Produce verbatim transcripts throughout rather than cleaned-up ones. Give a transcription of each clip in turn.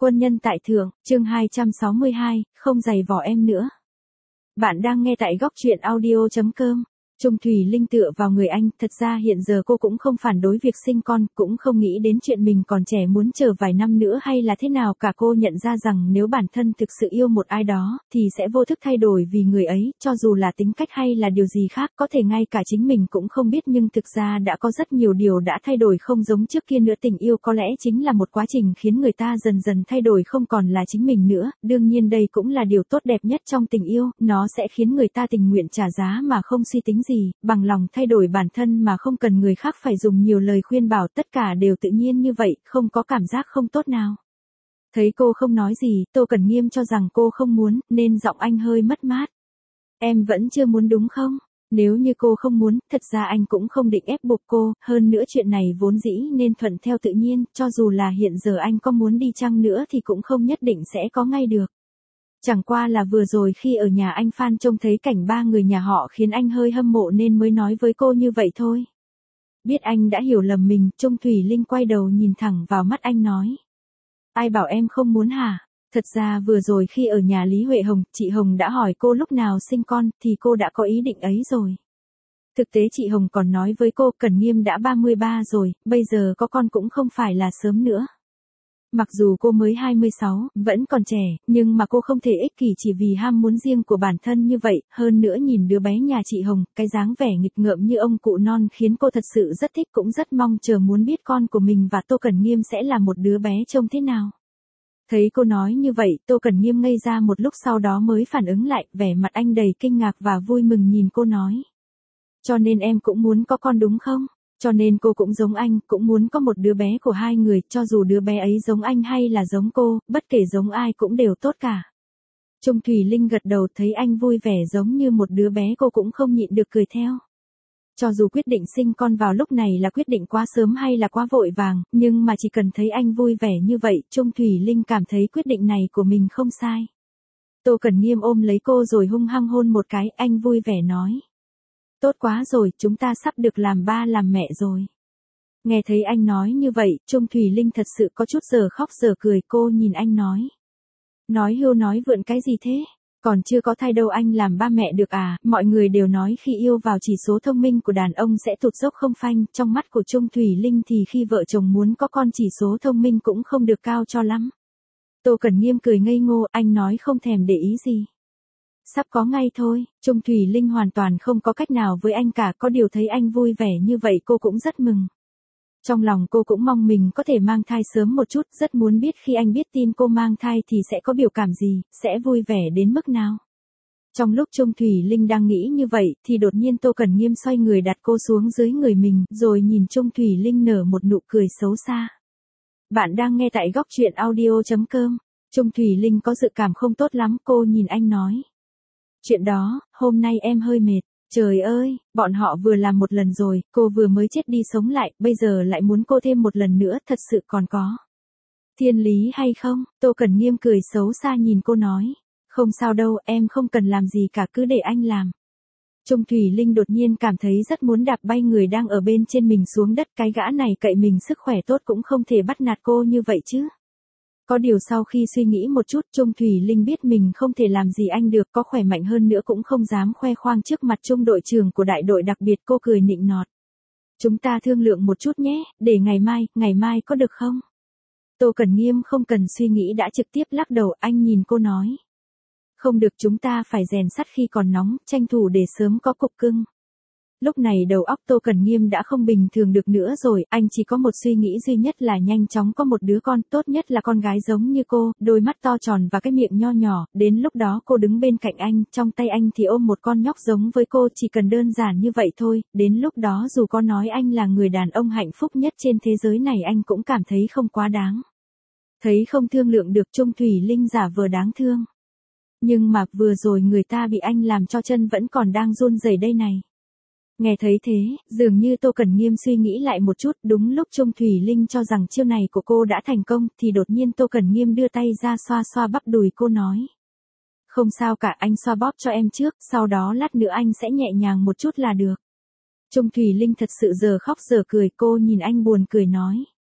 Quân nhân tại thượng, chương hai trăm sáu mươi hai, không giày vò em nữa. Bạn đang nghe tại góc truyện audio chấm com. Trung Thùy Linh tựa vào người anh, thật ra hiện giờ cô cũng không phản đối việc sinh con, cũng không nghĩ đến chuyện mình còn trẻ muốn chờ vài năm nữa hay là thế nào cả. Cô nhận ra rằng nếu bản thân thực sự yêu một ai đó, thì sẽ vô thức thay đổi vì người ấy, cho dù là tính cách hay là điều gì khác, có thể ngay cả chính mình cũng không biết, nhưng thực ra đã có rất nhiều điều đã thay đổi không giống trước kia nữa. Tình yêu có lẽ chính là một quá trình khiến người ta dần dần thay đổi, không còn là chính mình nữa. Đương nhiên đây cũng là điều tốt đẹp nhất trong tình yêu, nó sẽ khiến người ta tình nguyện trả giá mà không suy tính gì. Bằng lòng thay đổi bản thân mà không cần người khác phải dùng nhiều lời khuyên bảo, tất cả đều tự nhiên như vậy, không có cảm giác không tốt nào. Thấy cô không nói gì, Tô Cẩn Nghiêm cho rằng cô không muốn, nên giọng anh hơi mất mát. Em vẫn chưa muốn đúng không? Nếu như cô không muốn, thật ra anh cũng không định ép buộc cô, hơn nữa chuyện này vốn dĩ nên thuận theo tự nhiên, cho dù là hiện giờ anh có muốn đi chăng nữa thì cũng không nhất định sẽ có ngay được. Chẳng qua là vừa rồi khi ở nhà anh Phan trông thấy cảnh ba người nhà họ khiến anh hơi hâm mộ nên mới nói với cô như vậy thôi. Biết anh đã hiểu lầm mình, Trung Thùy Linh quay đầu nhìn thẳng vào mắt anh nói. Ai bảo em không muốn hả? Thật ra vừa rồi khi ở nhà Lý Huệ Hồng, chị Hồng đã hỏi cô lúc nào sinh con, thì cô đã có ý định ấy rồi. Thực tế chị Hồng còn nói với cô Cẩn Nghiêm đã ba mươi ba rồi, bây giờ có con cũng không phải là sớm nữa. Mặc dù cô mới hai mươi sáu, vẫn còn trẻ, nhưng mà cô không thể ích kỷ chỉ vì ham muốn riêng của bản thân như vậy, hơn nữa nhìn đứa bé nhà chị Hồng, cái dáng vẻ nghịch ngợm như ông cụ non khiến cô thật sự rất thích, cũng rất mong chờ muốn biết con của mình và Tô Cẩn Nghiêm sẽ là một đứa bé trông thế nào. Thấy cô nói như vậy, Tô Cẩn Nghiêm ngây ra một lúc, sau đó mới phản ứng lại, vẻ mặt anh đầy kinh ngạc và vui mừng nhìn cô nói. Cho nên em cũng muốn có con đúng không? Cho nên cô cũng giống anh, cũng muốn có một đứa bé của hai người, cho dù đứa bé ấy giống anh hay là giống cô, bất kể giống ai cũng đều tốt cả. Trung Thùy Linh gật đầu, thấy anh vui vẻ giống như một đứa bé, cô cũng không nhịn được cười theo. Cho dù quyết định sinh con vào lúc này là quyết định quá sớm hay là quá vội vàng, nhưng mà chỉ cần thấy anh vui vẻ như vậy, Trung Thùy Linh cảm thấy quyết định này của mình không sai. Tô Cẩn Nghiêm ôm lấy cô rồi hung hăng hôn một cái, anh vui vẻ nói. Tốt quá rồi, chúng ta sắp được làm ba làm mẹ rồi. Nghe thấy anh nói như vậy, Trung Thùy Linh thật sự có chút giờ khóc giờ cười, cô nhìn anh nói. Nói hưu nói vượn cái gì thế? Còn chưa có thai đâu anh làm ba mẹ được à? Mọi người đều nói khi yêu vào chỉ số thông minh của đàn ông sẽ tụt dốc không phanh, trong mắt của Trung Thùy Linh thì khi vợ chồng muốn có con chỉ số thông minh cũng không được cao cho lắm. Tô Cẩn Nghiêm cười ngây ngô, anh nói không thèm để ý gì. Sắp có ngay thôi, Trung Thùy Linh hoàn toàn không có cách nào với anh cả, có điều thấy anh vui vẻ như vậy cô cũng rất mừng. Trong lòng cô cũng mong mình có thể mang thai sớm một chút, rất muốn biết khi anh biết tin cô mang thai thì sẽ có biểu cảm gì, sẽ vui vẻ đến mức nào. Trong lúc Trung Thùy Linh đang nghĩ như vậy, thì đột nhiên Tô Cẩn Nghiêm xoay người đặt cô xuống dưới người mình, rồi nhìn Trung Thùy Linh nở một nụ cười xấu xa. Bạn đang nghe tại góc truyện audio chấm com. Trung Thùy Linh có dự cảm không tốt lắm, cô nhìn anh nói. Chuyện đó, hôm nay em hơi mệt. Trời ơi, bọn họ vừa làm một lần rồi, cô vừa mới chết đi sống lại, bây giờ lại muốn cô thêm một lần nữa, thật sự còn có thiên lý hay không? Tô Cẩn Nghiêm cười xấu xa nhìn cô nói. Không sao đâu, em không cần làm gì cả, cứ để anh làm. Trung Thùy Linh đột nhiên cảm thấy rất muốn đạp bay người đang ở bên trên mình xuống đất, cái gã này cậy mình sức khỏe tốt cũng không thể bắt nạt cô như vậy chứ. Có điều sau khi suy nghĩ một chút, Trung Thùy Linh biết mình không thể làm gì anh được, có khỏe mạnh hơn nữa cũng không dám khoe khoang trước mặt Trung đội trưởng của đại đội đặc biệt, cô cười nịnh nọt. Chúng ta thương lượng một chút nhé, để ngày mai, ngày mai có được không? Tô Cẩn Nghiêm không cần suy nghĩ đã trực tiếp lắc đầu, anh nhìn cô nói. Không được, chúng ta phải rèn sắt khi còn nóng, tranh thủ để sớm có cục cưng. Lúc này đầu óc Tô Cẩn Nghiêm đã không bình thường được nữa rồi, anh chỉ có một suy nghĩ duy nhất là nhanh chóng có một đứa con, tốt nhất là con gái giống như cô, đôi mắt to tròn và cái miệng nho nhỏ, đến lúc đó cô đứng bên cạnh anh, trong tay anh thì ôm một con nhóc giống với cô, chỉ cần đơn giản như vậy thôi, đến lúc đó dù có nói anh là người đàn ông hạnh phúc nhất trên thế giới này anh cũng cảm thấy không quá đáng. Thấy không thương lượng được, Trung Thùy Linh giả vờ đáng thương. Nhưng mà vừa rồi người ta bị anh làm cho chân vẫn còn đang run rẩy đây này. Nghe thấy thế, dường như Tô Cẩn Nghiêm suy nghĩ lại một chút, đúng lúc Trung Thùy Linh cho rằng chiêu này của cô đã thành công, thì đột nhiên Tô Cẩn Nghiêm đưa tay ra xoa xoa bắp đùi cô nói. Không sao cả, anh xoa bóp cho em trước, sau đó lát nữa anh sẽ nhẹ nhàng một chút là được. Trung Thùy Linh thật sự giờ khóc giờ cười, cô nhìn anh buồn cười nói.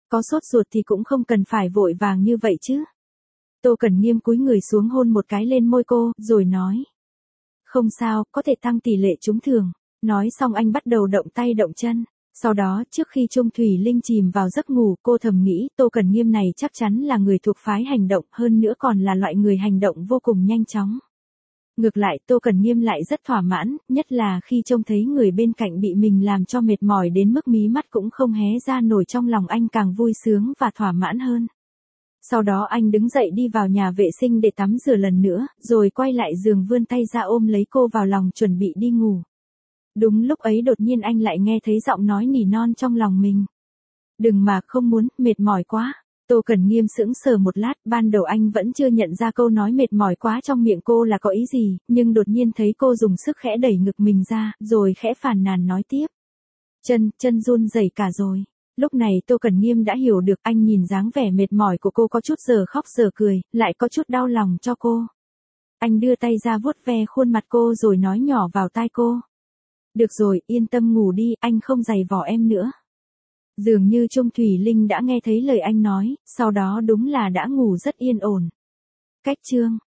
Có sốt ruột thì cũng không cần phải vội vàng như vậy chứ. Tô Cẩn Nghiêm cúi người xuống hôn một cái lên môi cô, rồi nói. Không sao, có thể tăng tỷ lệ trúng thưởng. Nói xong anh bắt đầu động tay động chân. Sau đó, trước khi Trung Thủy Linh chìm vào giấc ngủ, cô thầm nghĩ, Tô Cẩn Nghiêm này chắc chắn là người thuộc phái hành động, hơn nữa còn là loại người hành động vô cùng nhanh chóng. Ngược lại, Tô Cẩn Nghiêm lại rất thỏa mãn, nhất là khi trông thấy người bên cạnh bị mình làm cho mệt mỏi đến mức mí mắt cũng không hé ra nổi, trong lòng anh càng vui sướng và thỏa mãn hơn. Sau đó anh đứng dậy đi vào nhà vệ sinh để tắm rửa lần nữa, rồi quay lại giường vươn tay ra ôm lấy cô vào lòng chuẩn bị đi ngủ. Đúng lúc ấy đột nhiên anh lại nghe thấy giọng nói nỉ non trong lòng mình. Đừng mà, không muốn, mệt mỏi quá. Tô Cẩn Nghiêm sững sờ một lát, ban đầu anh vẫn chưa nhận ra câu nói mệt mỏi quá trong miệng cô là có ý gì, nhưng đột nhiên thấy cô dùng sức khẽ đẩy ngực mình ra, rồi khẽ phàn nàn nói tiếp. Chân, chân run rẩy cả rồi. Lúc này Tô Cẩn Nghiêm đã hiểu được, anh nhìn dáng vẻ mệt mỏi của cô có chút giờ khóc giờ cười, lại có chút đau lòng cho cô. Anh đưa tay ra vuốt ve khuôn mặt cô rồi nói nhỏ vào tai cô. Được rồi, yên tâm ngủ đi, anh không giày vò em nữa. Dường như Trung Thủy Linh đã nghe thấy lời anh nói, sau đó đúng là đã ngủ rất yên ổn. Cách chương